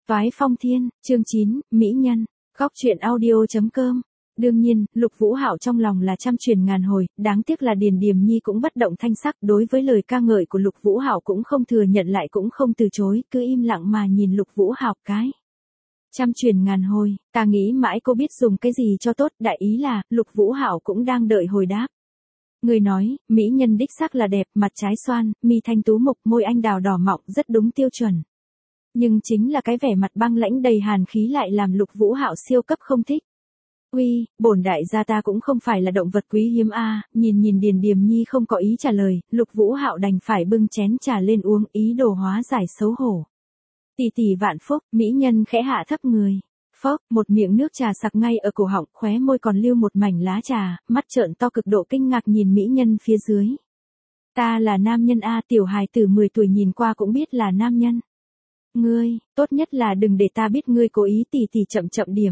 Toái phong thiên, chương 9, Mỹ nhân, góc truyện audio.com. Đương nhiên, Lục Vũ Hạo trong lòng là trăm truyền ngàn hồi, đáng tiếc là Điền Điềm Nhi cũng bất động thanh sắc, đối với lời ca ngợi của Lục Vũ Hạo cũng không thừa nhận lại cũng không từ chối, cứ im lặng mà nhìn Lục Vũ Hạo cái. Trăm truyền ngàn hồi, ta nghĩ mãi cô biết dùng cái gì cho tốt, đại ý là, Lục Vũ Hạo cũng đang đợi hồi đáp. Người nói, mỹ nhân đích xác là đẹp, mặt trái xoan, mi thanh tú mục, môi anh đào đỏ mọng, rất đúng tiêu chuẩn. Nhưng chính là cái vẻ mặt băng lãnh đầy hàn khí lại làm Lục Vũ Hạo siêu cấp không thích. Uy, bổn đại gia ta cũng không phải là động vật quý hiếm a. Nhìn Điền Điềm Nhi không có ý trả lời, Lục Vũ Hạo đành phải bưng chén trà lên uống, ý đồ hóa giải xấu hổ. Tỷ tỷ vạn phúc, mỹ nhân khẽ hạ thấp người. Phốc, một miệng nước trà sặc ngay ở cổ họng, khóe môi còn lưu một mảnh lá trà, mắt trợn to cực độ kinh ngạc nhìn mỹ nhân phía dưới. Ta là nam nhân a, tiểu hài tử 10 tuổi nhìn qua cũng biết là nam nhân. Ngươi, tốt nhất là đừng để ta biết ngươi cố ý, tỷ tỷ chậm chậm điểm.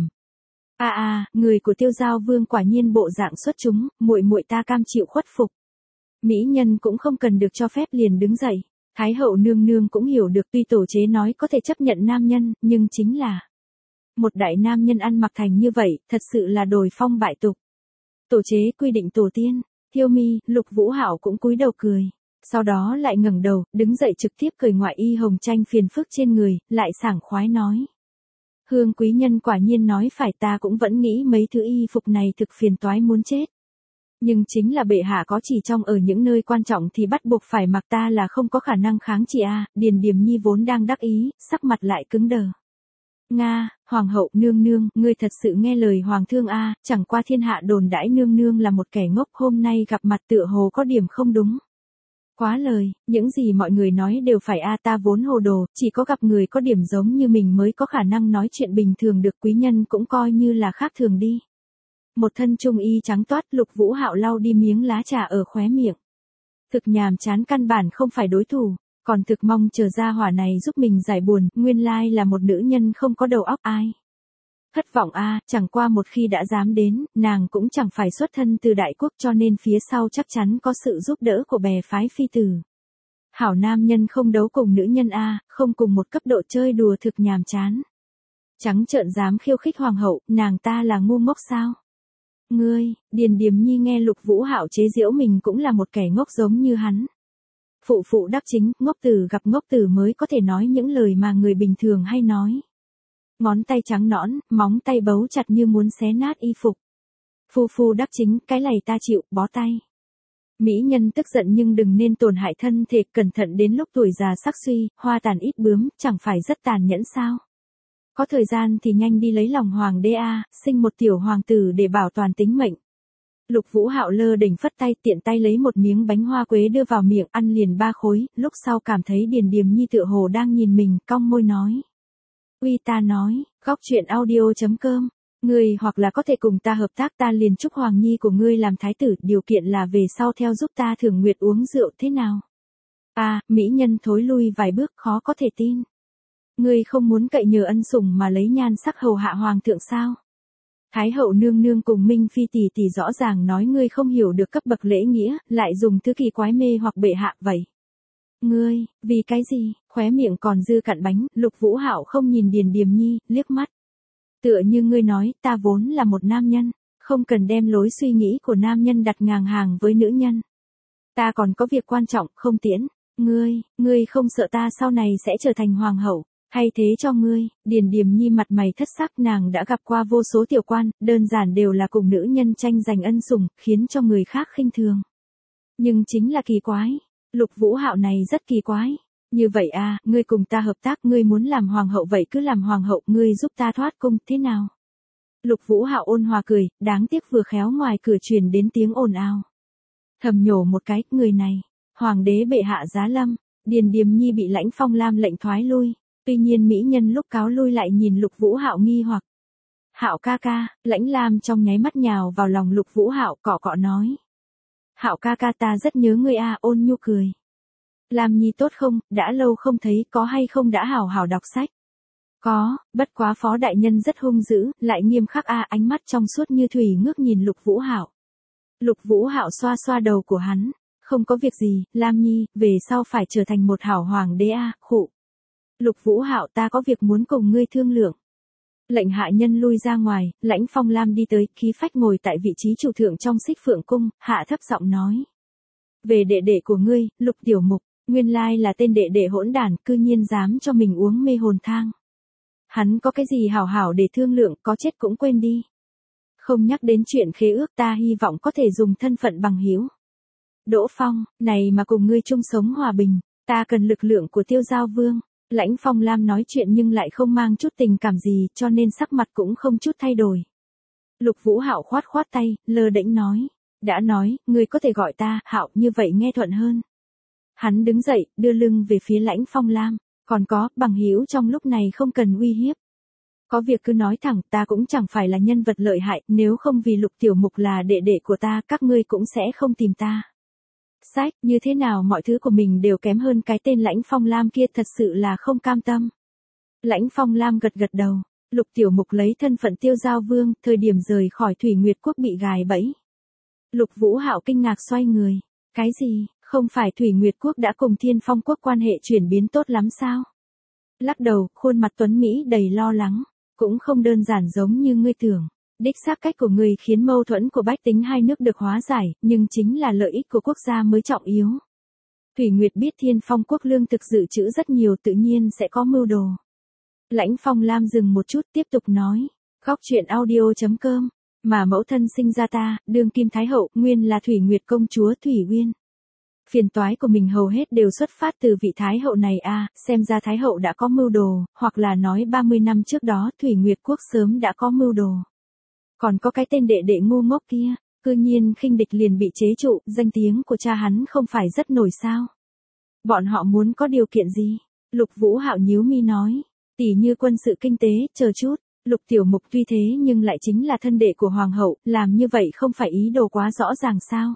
Người của Tiêu Giao Vương quả nhiên bộ dạng xuất chúng, muội muội ta cam chịu khuất phục. Mỹ nhân cũng không cần được cho phép liền đứng dậy. Thái hậu nương nương cũng hiểu được, tuy tổ chế nói có thể chấp nhận nam nhân, nhưng chính là một đại nam nhân ăn mặc thành như vậy, thật sự là đồi phong bại tục. Tổ chế quy định tổ tiên, Thiêu Mi, Lục Vũ Hạo cũng cúi đầu cười. Sau đó lại ngẩng đầu, đứng dậy trực tiếp cởi ngoại y hồng tranh phiền phức trên người, lại sảng khoái nói. Hương quý nhân quả nhiên nói phải, ta cũng vẫn nghĩ mấy thứ y phục này thực phiền toái muốn chết. Nhưng chính là bệ hạ có chỉ trong ở những nơi quan trọng thì bắt buộc phải mặc, ta là không có khả năng kháng chỉ a. Điền Điềm Nhi vốn đang đắc ý, sắc mặt lại cứng đờ. Nga, hoàng hậu nương nương, ngươi thật sự nghe lời hoàng thương a, chẳng qua thiên hạ đồn đãi nương nương là một kẻ ngốc, hôm nay gặp mặt tựa hồ có điểm không đúng. Quá lời, những gì mọi người nói đều phải a, ta vốn hồ đồ, chỉ có gặp người có điểm giống như mình mới có khả năng nói chuyện bình thường được, quý nhân cũng coi như là khác thường đi. Một thân trung y trắng toát, Lục Vũ Hạo lau đi miếng lá trà ở khóe miệng. Thực nhàm chán, căn bản không phải đối thủ, còn thực mong chờ ra hỏa này giúp mình giải buồn, nguyên lai là một nữ nhân không có đầu óc ai. Thất vọng a, chẳng qua một khi đã dám đến, nàng cũng chẳng phải xuất thân từ đại quốc, cho nên phía sau chắc chắn có sự giúp đỡ của bè phái phi tử. Hảo nam nhân không đấu cùng nữ nhân a, không cùng một cấp độ chơi đùa thực nhàm chán. Trắng trợn dám khiêu khích hoàng hậu, nàng ta là ngu ngốc sao? Ngươi, Điền Điềm Nhi nghe Lục Vũ Hạo chế giễu mình cũng là một kẻ ngốc giống như hắn. Phụ phụ đắc chính, ngốc tử gặp ngốc tử mới có thể nói những lời mà người bình thường hay nói. Ngón tay trắng nõn, móng tay bấu chặt như muốn xé nát y phục. Phu phu đắc chính, cái này ta chịu, bó tay. Mỹ nhân tức giận nhưng đừng nên tổn hại thân thể, cẩn thận đến lúc tuổi già sắc suy, hoa tàn ít bướm, chẳng phải rất tàn nhẫn sao? Có thời gian thì nhanh đi lấy lòng hoàng đế a, sinh một tiểu hoàng tử để bảo toàn tính mệnh. Lục Vũ Hạo lơ đỉnh phất tay, tiện tay lấy một miếng bánh hoa quế đưa vào miệng, ăn liền 3 khối, lúc sau cảm thấy Điền Điềm Nhi tựa hồ đang nhìn mình, cong môi nói. Uy, ta nói, góc truyện audio.com, ngươi hoặc là có thể cùng ta hợp tác, ta liền chúc hoàng nhi của ngươi làm thái tử, điều kiện là về sau theo giúp ta thưởng nguyệt uống rượu, thế nào? Mỹ nhân thối lui vài bước, khó có thể tin. Ngươi không muốn cậy nhờ ân sủng mà lấy nhan sắc hầu hạ hoàng thượng sao? Thái hậu nương nương cùng Minh Phi tỷ tỷ rõ ràng nói ngươi không hiểu được cấp bậc lễ nghĩa, lại dùng thứ kỳ quái mê hoặc bệ hạ vậy. Ngươi, vì cái gì? Khóe miệng còn dư cặn bánh, Lục Vũ Hạo không nhìn Điền Điềm Nhi, liếc mắt. Tựa như ngươi nói, ta vốn là một nam nhân, không cần đem lối suy nghĩ của nam nhân đặt ngang hàng với nữ nhân. Ta còn có việc quan trọng, không tiễn. Ngươi không sợ ta sau này sẽ trở thành hoàng hậu? Hay thế cho ngươi, Điền Điềm Nhi mặt mày thất sắc, nàng đã gặp qua vô số tiểu quan, đơn giản đều là cùng nữ nhân tranh giành ân sủng, khiến cho người khác khinh thường. Nhưng chính là kỳ quái, Lục Vũ Hạo này rất kỳ quái. Như vậy ngươi cùng ta hợp tác, ngươi muốn làm hoàng hậu vậy cứ làm hoàng hậu, ngươi giúp ta thoát cung, thế nào? Lục Vũ Hạo ôn hòa cười, đáng tiếc vừa khéo ngoài cửa truyền đến tiếng ồn ào. Thầm nhổ một cái, người này, hoàng đế bệ hạ giá lâm, Điền Điềm Nhi bị Lãnh Phong Lam lệnh thoái lui. Tuy nhiên mỹ nhân lúc cáo lui lại nhìn Lục Vũ Hạo nghi hoặc. Hạo ca ca, Lãnh Lam trong nháy mắt nhào vào lòng Lục Vũ Hạo, cọ cọ nói. Hạo ca ca, ta rất nhớ ngươi ôn nhu cười. Lam Nhi tốt không, đã lâu không thấy, có hay không đã hảo hảo đọc sách? Có, bất quá phó đại nhân rất hung dữ, lại nghiêm khắc ánh mắt trong suốt như thủy ngước nhìn Lục Vũ Hạo. Lục Vũ Hạo xoa xoa đầu của hắn, không có việc gì, Lam Nhi, về sau phải trở thành một hảo hoàng đế khụ. Lục Vũ Hạo, ta có việc muốn cùng ngươi thương lượng. Lệnh hạ nhân lui ra ngoài, Lãnh Phong Lam đi tới, khí phách ngồi tại vị trí chủ thượng trong Xích Phượng cung, hạ thấp giọng nói. Về đệ đệ của ngươi, Lục Tiểu Mục, nguyên lai là tên đệ đệ hỗn đản, cư nhiên dám cho mình uống mê hồn thang. Hắn có cái gì hảo hảo để thương lượng, có chết cũng quên đi. Không nhắc đến chuyện khế ước, ta hy vọng có thể dùng thân phận bằng hữu. Đỗ Phong, này mà cùng ngươi chung sống hòa bình, ta cần lực lượng của Tiêu Giao Vương. Lãnh Phong Lam nói chuyện nhưng lại không mang chút tình cảm gì, cho nên sắc mặt cũng không chút thay đổi. Lục Vũ Hạo khoát khoát tay, lơ đễnh nói. Đã nói, ngươi có thể gọi ta, Hạo, như vậy nghe thuận hơn. Hắn đứng dậy, đưa lưng về phía Lãnh Phong Lam. Còn có, bằng hữu trong lúc này không cần uy hiếp. Có việc cứ nói thẳng, ta cũng chẳng phải là nhân vật lợi hại, nếu không vì Lục Tiểu Mục là đệ đệ của ta, các ngươi cũng sẽ không tìm ta. Sách, như thế nào mọi thứ của mình đều kém hơn cái tên Lãnh Phong Lam kia, thật sự là không cam tâm. Lãnh Phong Lam gật gật đầu, Lục Tiểu Mục lấy thân phận Tiêu Giao Vương, thời điểm rời khỏi Thủy Nguyệt Quốc bị gài bẫy. Lục Vũ Hạo kinh ngạc xoay người, cái gì, không phải Thủy Nguyệt Quốc đã cùng Thiên Phong Quốc quan hệ chuyển biến tốt lắm sao? Lắc đầu, khuôn mặt tuấn Mỹ đầy lo lắng, cũng không đơn giản giống như ngươi tưởng. Đích xác cách của người khiến mâu thuẫn của bách tính hai nước được hóa giải, nhưng chính là lợi ích của quốc gia mới trọng yếu. Thủy Nguyệt biết Thiên Phong Quốc lương thực dự trữ rất nhiều, tự nhiên sẽ có mưu đồ. Lãnh Phong Lam dừng một chút tiếp tục nói, góc truyện audio.com, mà mẫu thân sinh ra ta, đương kim thái hậu, nguyên là Thủy Nguyệt công chúa Thủy Uyên. Phiền toái của mình hầu hết đều xuất phát từ vị thái hậu này a, xem ra thái hậu đã có mưu đồ, hoặc là nói 30 năm trước đó Thủy Nguyệt Quốc sớm đã có mưu đồ. Còn có cái tên đệ đệ ngu ngốc kia, cư nhiên khinh địch liền bị chế trụ, danh tiếng của cha hắn không phải rất nổi sao? Bọn họ muốn có điều kiện gì? Lục Vũ Hạo nhíu mi nói, tỉ như quân sự kinh tế, chờ chút. Lục Tiểu Mục tuy thế nhưng lại chính là thân đệ của hoàng hậu, làm như vậy không phải ý đồ quá rõ ràng sao?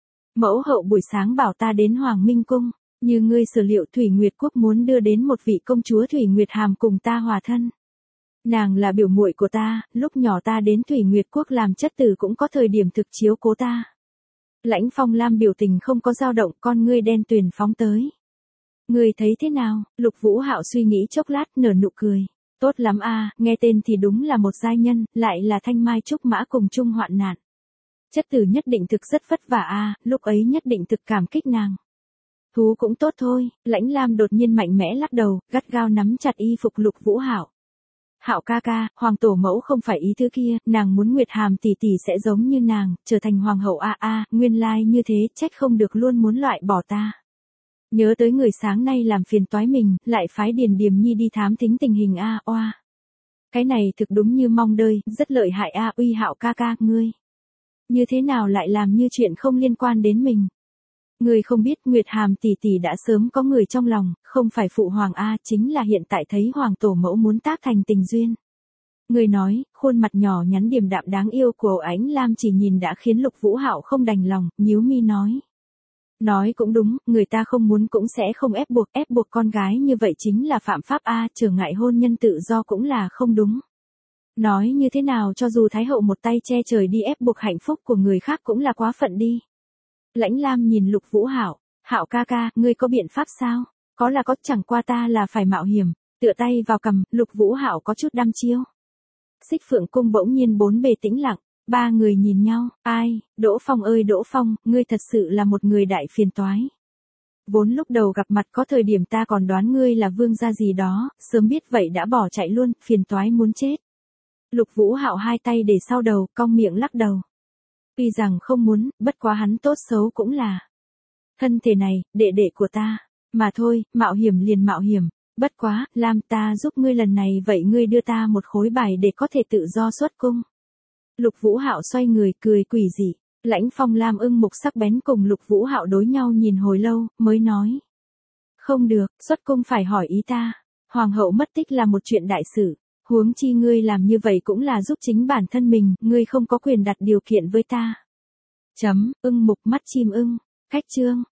Mẫu hậu buổi sáng bảo ta đến Hoàng Minh Cung, như ngươi sở liệu Thủy Nguyệt Quốc muốn đưa đến một vị công chúa Thủy Nguyệt Hàm cùng ta hòa thân. Nàng là biểu muội của ta, lúc nhỏ ta đến Thủy Nguyệt Quốc làm chất tử cũng có thời điểm thực chiếu cố ta. Lãnh Phong Lam biểu tình không có dao động, con ngươi đen tuyền phóng tới. Ngươi thấy thế nào? Lục Vũ Hạo suy nghĩ chốc lát nở nụ cười. Tốt lắm a, nghe tên thì đúng là một giai nhân, lại là thanh mai trúc mã cùng chung hoạn nạn. Chất tử nhất định thực rất vất vả a, lúc ấy nhất định thực cảm kích nàng. Thú cũng tốt thôi, Lãnh Lam đột nhiên mạnh mẽ lắc đầu, gắt gao nắm chặt y phục Lục Vũ Hạo. Hạo ca ca, hoàng tổ mẫu không phải ý thứ kia, nàng muốn Nguyệt Hàm tỷ tỷ sẽ giống như nàng, trở thành hoàng hậu a, nguyên lai như thế, trách không được luôn muốn loại bỏ ta. Nhớ tới người sáng nay làm phiền toái mình, lại phái Điền Điềm Nhi đi thám thính tình hình a, oa. Cái này thực đúng như mong đợi, rất lợi hại a, uy Hạo ca ca, ngươi. Như thế nào lại làm như chuyện không liên quan đến mình? Ngươi không biết Nguyệt Hàm tỷ tỷ đã sớm có người trong lòng, không phải phụ hoàng a, chính là hiện tại thấy hoàng tổ mẫu muốn tác thành tình duyên. Ngươi nói, khuôn mặt nhỏ nhắn điềm đạm đáng yêu của Ánh Lam chỉ nhìn đã khiến Lục Vũ Hạo không đành lòng, nhíu mi nói. Nói cũng đúng, người ta không muốn cũng sẽ không ép buộc con gái như vậy chính là phạm pháp a, trở ngại hôn nhân tự do cũng là không đúng. Nói như thế nào cho dù Thái hậu một tay che trời đi ép buộc hạnh phúc của người khác cũng là quá phận đi. Lãnh Lam nhìn Lục Vũ Hạo, Hạo ca ca, ngươi có biện pháp sao? Có là có, chẳng qua ta là phải mạo hiểm, tựa tay vào cầm, Lục Vũ Hạo có chút đăm chiêu. Xích Phượng cung bỗng nhiên bốn bề tĩnh lặng, ba người nhìn nhau, ai, Đỗ Phong ơi Đỗ Phong, ngươi thật sự là một người đại phiền toái. Vốn lúc đầu gặp mặt có thời điểm ta còn đoán ngươi là vương gia gì đó, sớm biết vậy đã bỏ chạy luôn, phiền toái muốn chết. Lục Vũ Hạo hai tay để sau đầu, cong miệng lắc đầu. Tuy rằng không muốn, bất quá hắn tốt xấu cũng là. Thân thể này, đệ đệ của ta. Mà thôi, mạo hiểm liền mạo hiểm. Bất quá, Lam ta giúp ngươi lần này vậy ngươi đưa ta một khối bài để có thể tự do xuất cung. Lục Vũ Hạo xoay người cười quỷ dị. Lãnh Phong Lam ưng mục sắc bén cùng Lục Vũ Hạo đối nhau nhìn hồi lâu, mới nói. Không được, xuất cung phải hỏi ý ta. Hoàng hậu mất tích là một chuyện đại sự. Huống chi ngươi làm như vậy cũng là giúp chính bản thân mình, ngươi không có quyền đặt điều kiện với ta. Ưng mục mắt chim ưng. Cách chương.